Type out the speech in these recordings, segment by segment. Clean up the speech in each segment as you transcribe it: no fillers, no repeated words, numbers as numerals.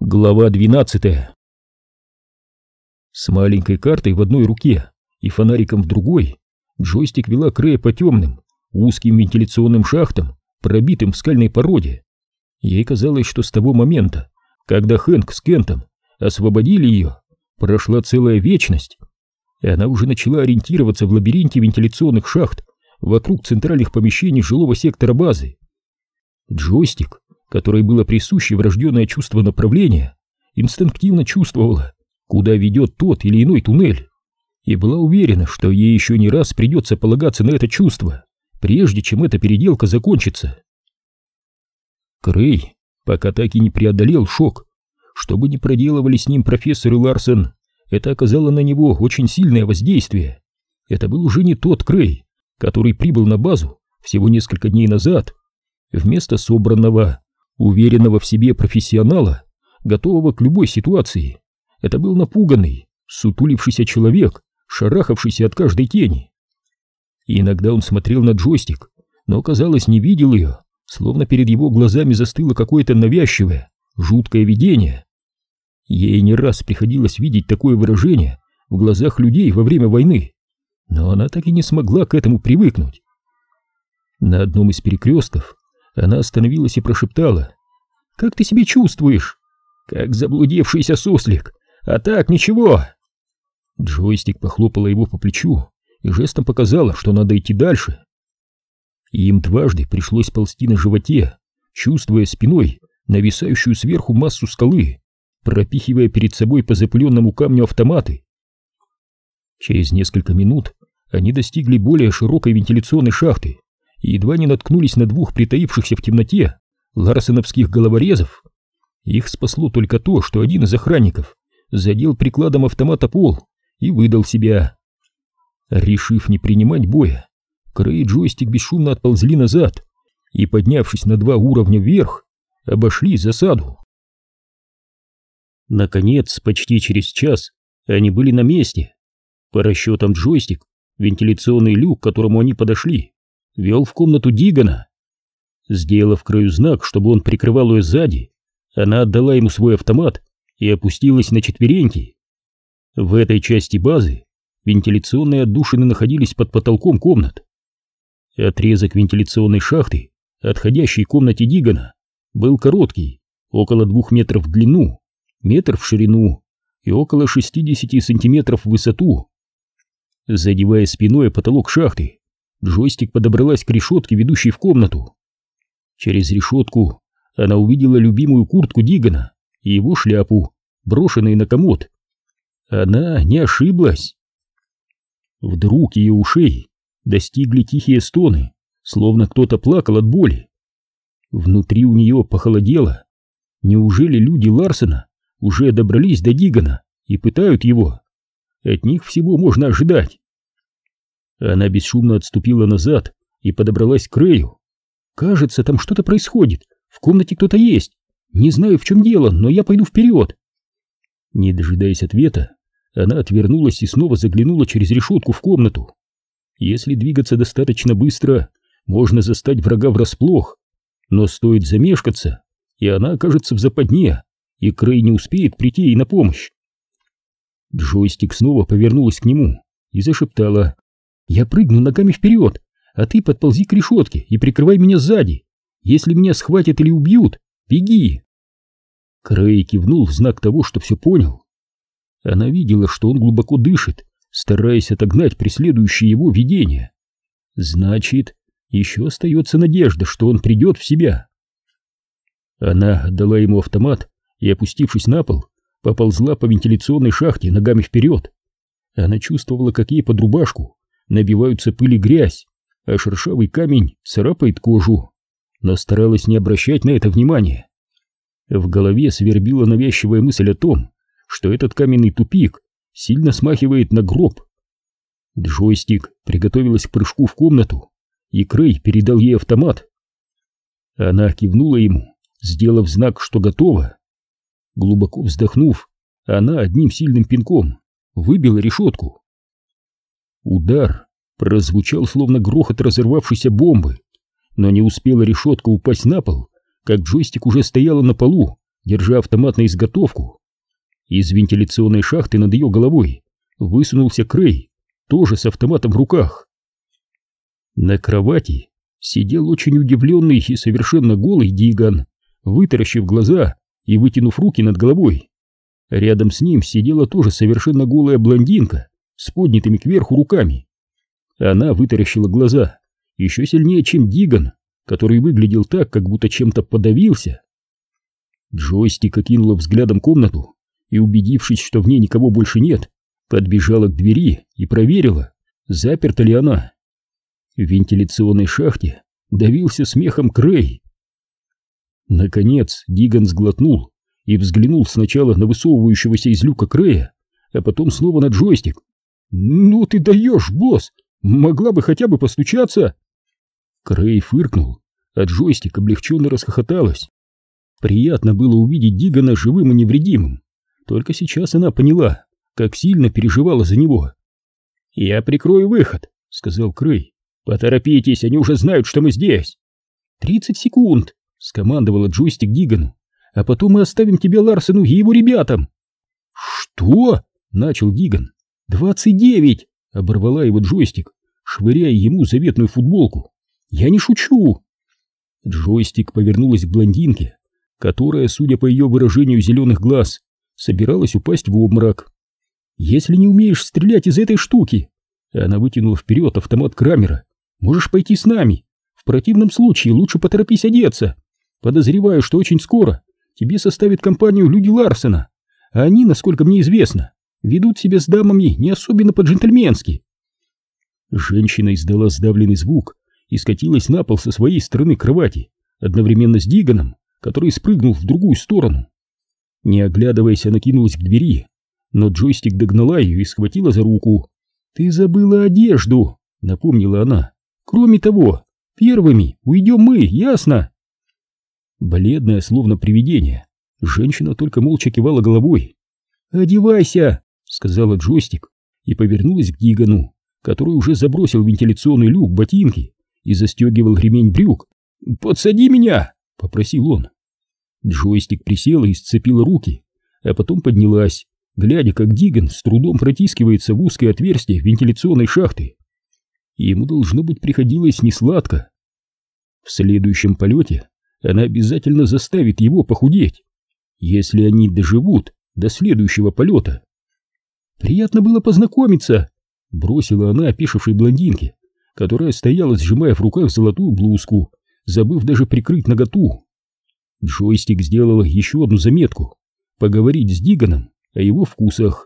Глава 12. С маленькой картой в одной руке и фонариком в другой джойстик вела Крэя по темным, узким вентиляционным шахтам, пробитым в скальной породе. Ей казалось, что с того момента, когда Хэнк с Кентом освободили ее, прошла целая вечность, и она уже начала ориентироваться в лабиринте вентиляционных шахт вокруг центральных помещений жилого сектора базы. Джойстик, которой было присуще врожденное чувство направления, инстинктивно чувствовала, куда ведет тот или иной туннель, и была уверена, что ей еще не раз придется полагаться на это чувство, прежде чем эта переделка закончится. Крэй пока так и не преодолел шок. Что бы ни проделывали с ним профессор и Ларсон, это оказало на него очень сильное воздействие. Это был уже не тот Крэй, который прибыл на базу всего несколько дней назад. Вместо собранного, уверенного в себе профессионала, готового к любой ситуации, это был напуганный, сутулившийся человек, шарахавшийся от каждой тени. И иногда он смотрел на джойстик, но, казалось, не видел ее, словно перед его глазами застыло какое-то навязчивое, жуткое видение. Ей не раз приходилось видеть такое выражение в глазах людей во время войны, но она так и не смогла к этому привыкнуть. На одном из перекрестков она остановилась и прошептала: «Как ты себя чувствуешь?» «Как заблудившийся суслик, а так ничего». Джойстик похлопала его по плечу и жестом показала, что надо идти дальше. Им дважды пришлось ползти на животе, чувствуя спиной нависающую сверху массу скалы, пропихивая перед собой по запыленному камню автоматы. Через несколько минут они достигли более широкой вентиляционной шахты и едва не наткнулись на двух притаившихся в темноте ларсеновских головорезов. Их спасло только то, что один из охранников задел прикладом автомата пол и выдал себя. Решив не принимать боя, Крэй и Джойстик бесшумно отползли назад и, поднявшись на 2 уровня вверх, обошли засаду. Наконец, почти через час они были на месте. По расчетам Джойстик, вентиляционный люк, к которому они подошли, вел в комнату Дигана. Сделав Крэю знак, чтобы он прикрывал ее сзади, она отдала ему свой автомат и опустилась на четвереньки. В этой части базы вентиляционные отдушины находились под потолком комнат. Отрезок вентиляционной шахты, отходящей к комнате Дигана, был короткий, около 2 метров в длину, метр в ширину и около 60 сантиметров в высоту. Задевая спиной потолок шахты, Джойстик подобралась к решетке, ведущей в комнату. Через решетку она увидела любимую куртку Дигана и его шляпу, брошенные на комод. Она не ошиблась. Вдруг ее ушей достигли тихие стоны, словно кто-то плакал от боли. Внутри у нее похолодело. Неужели люди Ларсена уже добрались до Дигана и пытают его? От них всего можно ожидать. Она бесшумно отступила назад и подобралась к Крэю. «Кажется, там что-то происходит. В комнате кто-то есть. Не знаю, в чем дело, но я пойду вперед». Не дожидаясь ответа, она отвернулась и снова заглянула через решетку в комнату. Если двигаться достаточно быстро, можно застать врага врасплох, но стоит замешкаться, и она окажется в западне, и Крэй не успеет прийти ей на помощь. Джойстик снова повернулась к нему и зашептала: «Я прыгну ногами вперед, а ты подползи к решетке и прикрывай меня сзади. Если меня схватят или убьют, беги». Крэй кивнул в знак того, что все понял. Она видела, что он глубоко дышит, стараясь отогнать преследующие его видения. Значит, еще остается надежда, что он придет в себя. Она отдала ему автомат и, опустившись на пол, поползла по вентиляционной шахте ногами вперед. Она чувствовала, как ей под рубашку набиваются пыль и грязь, а шершавый камень царапает кожу, но старалась не обращать на это внимания. В голове свербила навязчивая мысль о том, что этот каменный тупик сильно смахивает на гроб. Джойстик приготовилась к прыжку в комнату, и Крэй передал ей автомат. Она кивнула ему, сделав знак, что готова. Глубоко вздохнув, она одним сильным пинком выбила решетку. Удар прозвучал словно грохот разорвавшейся бомбы, но не успела решетка упасть на пол, как Джойстик уже стояла на полу держа автомат на изготовку. Из вентиляционной шахты над ее головой высунулся Крей, тоже с автоматом в руках. На кровати сидел очень удивленный и совершенно голый Диган, вытаращив глаза и вытянув руки над головой. Рядом с ним сидела тоже совершенно голая блондинка с поднятыми кверху руками. Она вытаращила глаза еще сильнее, чем Диган, который выглядел так, как будто чем-то подавился. Джойстик окинула взглядом комнату и, убедившись, что в ней никого больше нет, подбежала к двери и проверила, заперта ли она. В вентиляционной шахте давился смехом Крей. Наконец Диган сглотнул и взглянул сначала на высовывающегося из люка Крея, а потом снова на Джойстик. «Ну ты даешь, босс! Могла бы хотя бы постучаться!» Крей фыркнул, а Джойстик облегченно расхохоталась. Приятно было увидеть Дигана живым и невредимым. Только сейчас она поняла, как сильно переживала за него. «Я прикрою выход», — сказал Крей. «Поторопитесь, они уже знают, что мы здесь». 30 секунд», — скомандовала Джойстик Дигану. «А потом мы оставим тебя Ларсену и его ребятам». «Что?» — начал Диган. 29, — оборвала его Джойстик, швыряя ему заветную футболку. «Я не шучу». Джойстик повернулась к блондинке, которая, судя по ее выражению зеленых глаз, собиралась упасть в обморок. «Если не умеешь стрелять из этой штуки», — она вытянула вперед автомат Крамера, — «можешь пойти с нами. В противном случае лучше поторопись одеться. Подозреваю, что очень скоро тебе составят компанию люди Ларсена, а они, насколько мне известно, ведут себя с дамами не особенно по-джентльменски». Женщина издала сдавленный звук и скатилась на пол со своей стороны кровати, одновременно с Диганом, который спрыгнул в другую сторону. Не оглядываясь, она кинулась к двери, но Джойстик догнала ее и схватила за руку. «Ты забыла одежду», — напомнила она. «Кроме того, первыми уйдем мы, ясно?» Бледная, словно привидение, женщина только молча кивала головой. «Одевайся», — сказала Джойстик и повернулась к Дигану, который уже забросил в вентиляционный люк ботинки и застегивал ремень брюк. «Подсади меня», — попросил он. Джойстик присела и сцепила руки, а потом поднялась, глядя, как Диган с трудом протискивается в узкое отверстие вентиляционной шахты. Ему, должно быть, приходилось несладко. В следующем полете она обязательно заставит его похудеть, если они доживут до следующего полета. «Приятно было познакомиться», — бросила она опешившей блондинке, которая стояла, сжимая в руках золотую блузку, забыв даже прикрыть наготу. Джойстик сделала еще одну заметку — поговорить с Диганом о его вкусах.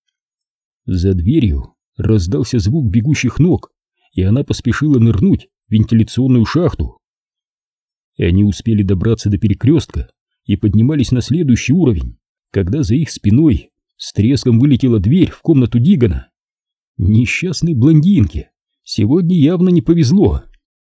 За дверью раздался звук бегущих ног, и она поспешила нырнуть в вентиляционную шахту. Они успели добраться до перекрестка и поднимались на следующий уровень, когда за их спиной с треском вылетела дверь в комнату Дигана. Несчастной блондинке сегодня явно не повезло.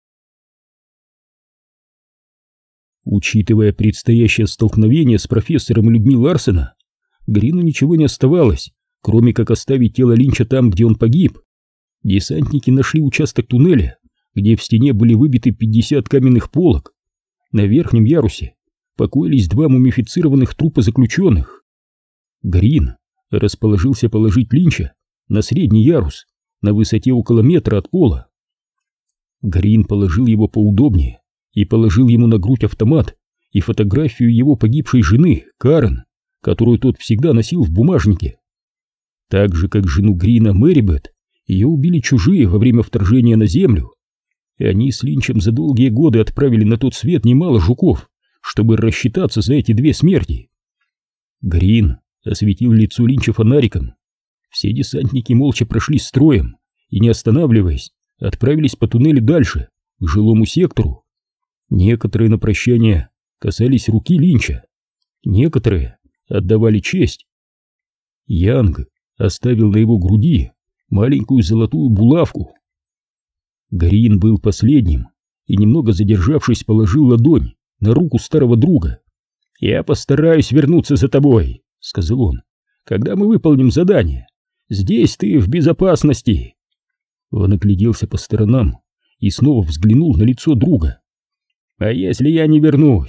Учитывая предстоящее столкновение с профессором и людьми Ларсена, Грину ничего не оставалось, кроме как оставить тело Линча там, где он погиб. Десантники нашли участок туннеля, где в стене были выбиты 50 каменных полок. На верхнем ярусе покоились 2 мумифицированных трупа заключенных. Грин расположился положить Линча на средний ярус, на высоте около метра от пола. Грин положил его поудобнее и положил ему на грудь автомат и фотографию его погибшей жены, Карен, которую тот всегда носил в бумажнике. Так же, как жену Грина, Мэрибет, ее убили чужие во время вторжения на землю, и они с Линчем за долгие годы отправили на тот свет немало жуков, чтобы рассчитаться за эти 2 смерти. Грин осветил лицо Линча фонариком. Все десантники молча прошли строем и, не останавливаясь, отправились по туннелю дальше, к жилому сектору. Некоторые на прощание касались руки Линча, некоторые отдавали честь. Янг оставил на его груди маленькую золотую булавку. Грин был последним и, немного задержавшись, положил ладонь на руку старого друга. «Я постараюсь вернуться за тобой», — сказал он, — «когда мы выполним задание. Здесь ты в безопасности». Он огляделся по сторонам и снова взглянул на лицо друга. «А если я не вернусь,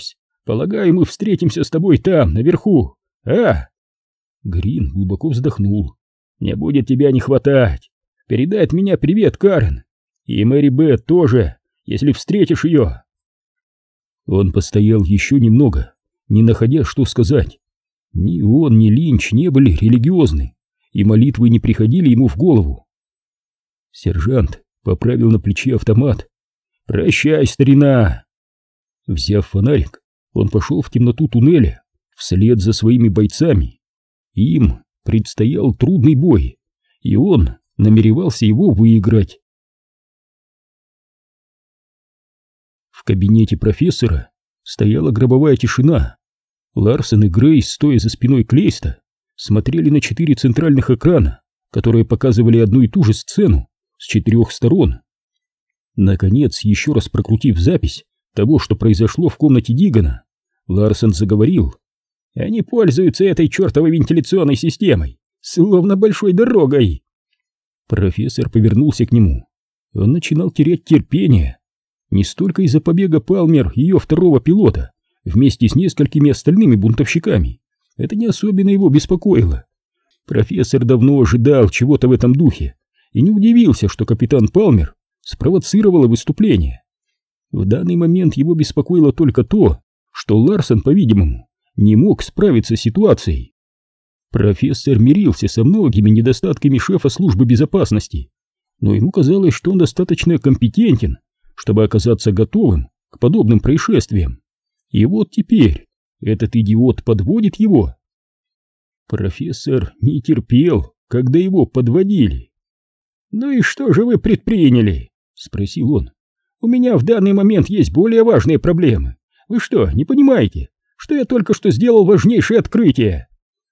Полагаю, мы встретимся с тобой там, наверху. А?» Грин глубоко вздохнул. «Мне будет тебя не хватать. Передай от меня привет, Карен. И Мэри Бет тоже, если встретишь ее». Он постоял еще немного, не находя, что сказать. Ни он, ни Линч не были религиозны, и молитвы не приходили ему в голову. Сержант поправил на плече автомат. «Прощай, старина!» Взяв фонарик, он пошел в темноту туннеля вслед за своими бойцами. Им предстоял трудный бой, и он намеревался его выиграть. В кабинете профессора стояла гробовая тишина. Ларсон и Грейс, стоя за спиной Клейста, смотрели на 4 центральных экрана, которые показывали одну и ту же сцену с 4 сторон. Наконец, еще раз прокрутив запись того, что произошло в комнате Дигана, Ларсон заговорил. «Они пользуются этой чертовой вентиляционной системой, словно большой дорогой». Профессор повернулся к нему. Он начинал терять терпение. Не столько из-за побега Палмер, ее второго пилота, вместе с несколькими остальными бунтовщиками. Это не особенно его беспокоило. Профессор давно ожидал чего-то в этом духе и не удивился, что капитан Палмер спровоцировала выступление. В данный момент его беспокоило только то, что Ларсон, по-видимому, не мог справиться с ситуацией. Профессор мирился со многими недостатками шефа службы безопасности, но ему казалось, что он достаточно компетентен, чтобы оказаться готовым к подобным происшествиям. И вот теперь этот идиот подводит его. Профессор не терпел, когда его подводили. «Ну и что же вы предприняли?» — спросил он. «У меня в данный момент есть более важные проблемы. Вы что, не понимаете, что я только что сделал важнейшее открытие?»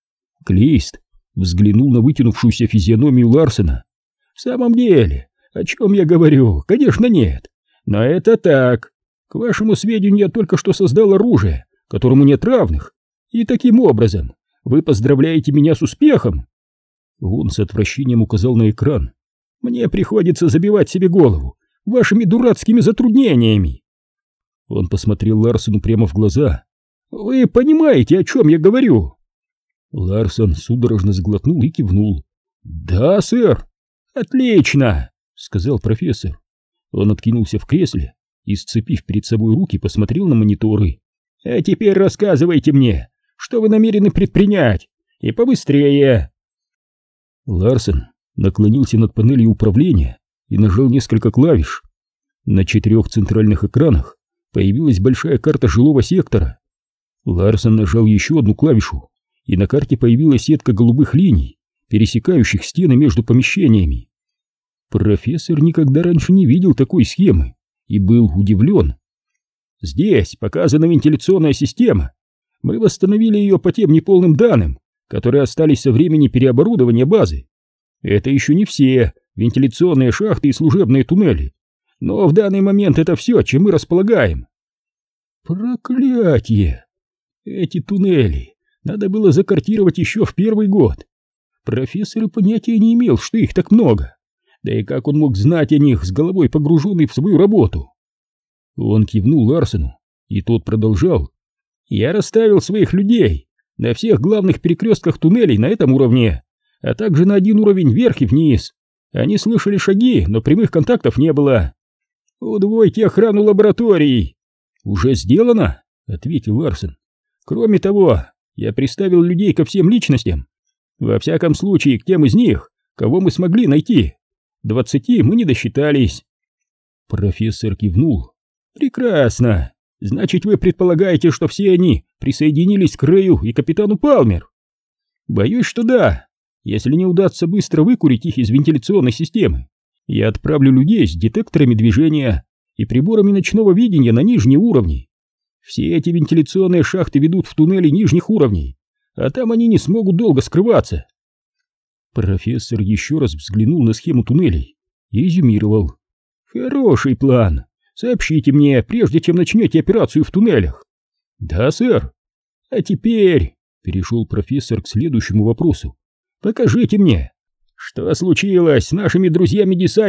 Клейст взглянул на вытянувшуюся физиономию Ларсена. «В самом деле, о чем я говорю? Конечно, нет. Но это так. К вашему сведению, я только что создал оружие, которому нет равных. И таким образом вы поздравляете меня с успехом?» Он с отвращением указал на экран. «Мне приходится забивать себе голову вашими дурацкими затруднениями». Он посмотрел Ларсену прямо в глаза. «Вы понимаете, о чем я говорю?» Ларсон судорожно сглотнул и кивнул. «Да, сэр». «Отлично», — сказал профессор. Он откинулся в кресле и, сцепив перед собой руки, посмотрел на мониторы. «А теперь рассказывайте мне, что вы намерены предпринять, и побыстрее». Ларсон наклонился над панелью управления и нажал несколько клавиш. На 4 центральных экранах появилась большая карта жилого сектора. Ларсон нажал еще одну клавишу, и на карте появилась сетка голубых линий, пересекающих стены между помещениями. Профессор никогда раньше не видел такой схемы и был удивлен. «Здесь показана вентиляционная система. Мы восстановили ее по тем неполным данным, которые остались со времени переоборудования базы. Это еще не все вентиляционные шахты и служебные туннели, но в данный момент это все, чем мы располагаем». Проклятье! Эти туннели надо было закартировать еще в первый год. Профессор и понятия не имел, что их так много. Да и как он мог знать о них, с головой погруженный в свою работу? Он кивнул Ларсену, и тот продолжал. «Я расставил своих людей на всех главных перекрестках туннелей на этом уровне, а также на один уровень вверх и вниз. Они слышали шаги, но прямых контактов не было. Удвойте охрану лабораторий». «Уже сделано?» — ответил Ларсен. «Кроме того, я приставил людей ко всем личностям. Во всяком случае, к тем из них, кого мы смогли найти. 20 мы не досчитались». Профессор кивнул. «Прекрасно. Значит, вы предполагаете, что все они присоединились к Рэю и капитану Палмер?» «Боюсь, что да. Если не удастся быстро выкурить их из вентиляционной системы, я отправлю людей с детекторами движения и приборами ночного видения на нижние уровни. Все эти вентиляционные шахты ведут в туннели нижних уровней, а там они не смогут долго скрываться». Профессор еще раз взглянул на схему туннелей и резюмировал. «Хороший план. Сообщите мне, прежде чем начнете операцию в туннелях». «Да, сэр». «А теперь», — перешел профессор к следующему вопросу, — «покажите мне, что случилось с нашими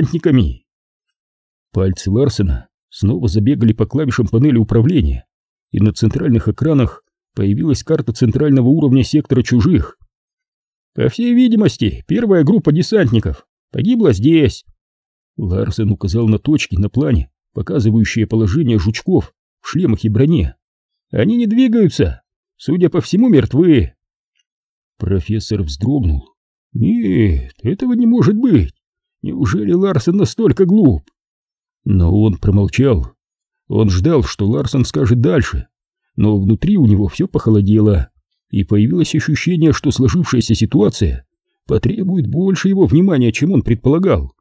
друзьями-десантниками». Пальцы Ларсена снова забегали по клавишам панели управления, и на центральных экранах появилась карта центрального уровня сектора чужих. По всей видимости, первая группа десантников погибла здесь. Ларсен указал на точки на плане, показывающие положение жучков в шлемах и броне. Они не двигаются, судя по всему, мертвы. Профессор вздрогнул. Нет, этого не может быть. Неужели Ларсен настолько глуп? Но он промолчал. Он ждал, что Ларсен скажет дальше, но внутри у него все похолодело, и появилось ощущение, что сложившаяся ситуация потребует больше его внимания, чем он предполагал.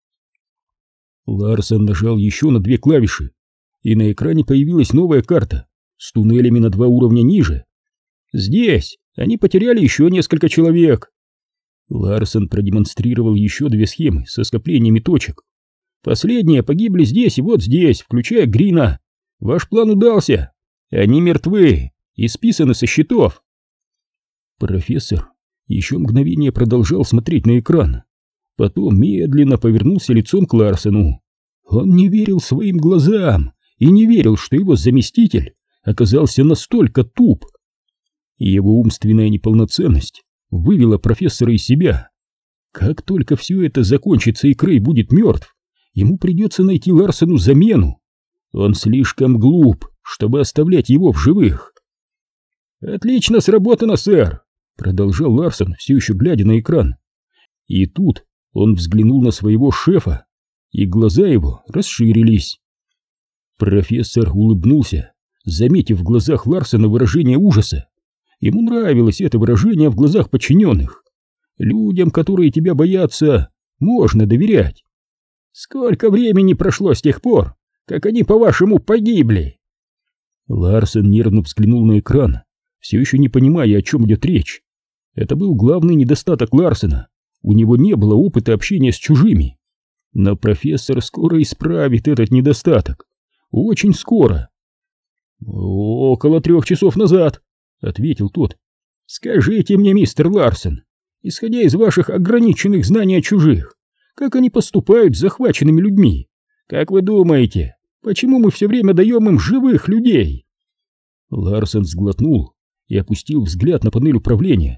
Ларсен нажал еще на 2 клавиши, и на экране появилась новая карта с туннелями на 2 уровня ниже. Здесь они потеряли еще несколько человек. Ларсен продемонстрировал еще 2 схемы со скоплениями точек. Последние погибли здесь и вот здесь, включая Грина. Ваш план удался. Они мертвы и списаны со счетов. Профессор еще мгновение продолжал смотреть на экран. Потом медленно повернулся лицом к Ларсену. Он не верил своим глазам и не верил, что его заместитель оказался настолько туп. Его умственная неполноценность вывела профессора из себя. Как только все это закончится и Крей будет мертв, ему придется найти Ларсену замену. Он слишком глуп, чтобы оставлять его в живых. «Отлично сработано, сэр», — продолжал Ларсен, все еще глядя на экран. И тут он взглянул на своего шефа, и глаза его расширились. Профессор улыбнулся, заметив в глазах Ларсена выражение ужаса. Ему нравилось это выражение в глазах подчиненных. Людям, которые тебя боятся, можно доверять. Сколько времени прошло с тех пор, как они, по-вашему, погибли? Ларсен нервно взглянул на экран, все еще не понимая, о чем идет речь. Это был главный недостаток Ларсена. У него не было опыта общения с чужими. Но профессор скоро исправит этот недостаток. Очень скоро. «Около 3 часов назад», — ответил тот. «Скажите мне, мистер Ларсен, исходя из ваших ограниченных знаний о чужих, как они поступают с захваченными людьми? Как вы думаете, почему мы все время даем им живых людей?» Ларсен сглотнул и опустил взгляд на панель управления.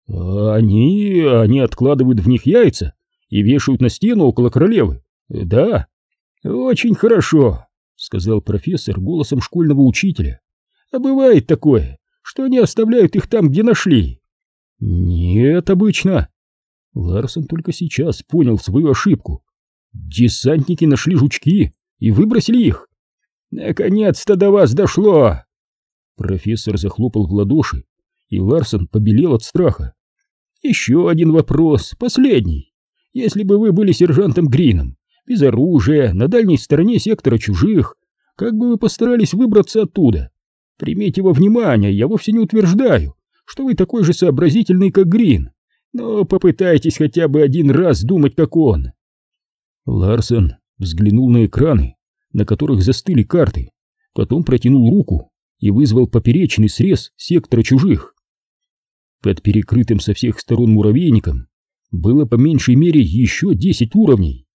Они откладывают в них яйца и вешают на стену около королевы. Да. Очень хорошо, сказал профессор голосом школьного учителя. А бывает такое, что они оставляют их там, где нашли? Нет, обычно. Ларсен только сейчас понял свою ошибку. Десантники нашли жучки и выбросили их. Наконец-то до вас дошло. Профессор захлопал в ладоши, и Ларсен побелел от страха. «Еще один вопрос, последний. Если бы вы были сержантом Грином, без оружия, на дальней стороне сектора чужих, как бы вы постарались выбраться оттуда? Примите во внимание, я вовсе не утверждаю, что вы такой же сообразительный, как Грин, но попытайтесь хотя бы один раз думать, как он». Ларсен взглянул на экраны, на которых застыли карты, потом протянул руку и вызвал поперечный срез сектора чужих. Под перекрытым со всех сторон муравейником было по меньшей мере еще 10 уровней.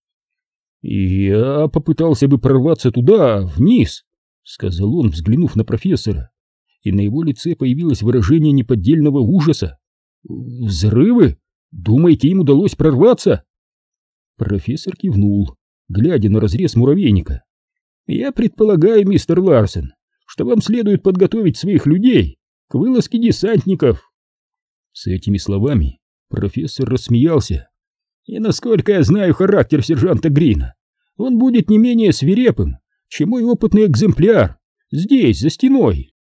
«Я попытался бы прорваться туда, вниз», — сказал он, взглянув на профессора, и на его лице появилось выражение неподдельного ужаса. «Взрывы? Думаете, им удалось прорваться?» Профессор кивнул, глядя на разрез муравейника. «Я предполагаю, мистер Ларсен, что вам следует подготовить своих людей к вылазке десантников». С этими словами профессор рассмеялся. «И насколько я знаю характер сержанта Грина, он будет не менее свирепым, чем мой опытный экземпляр здесь, за стеной».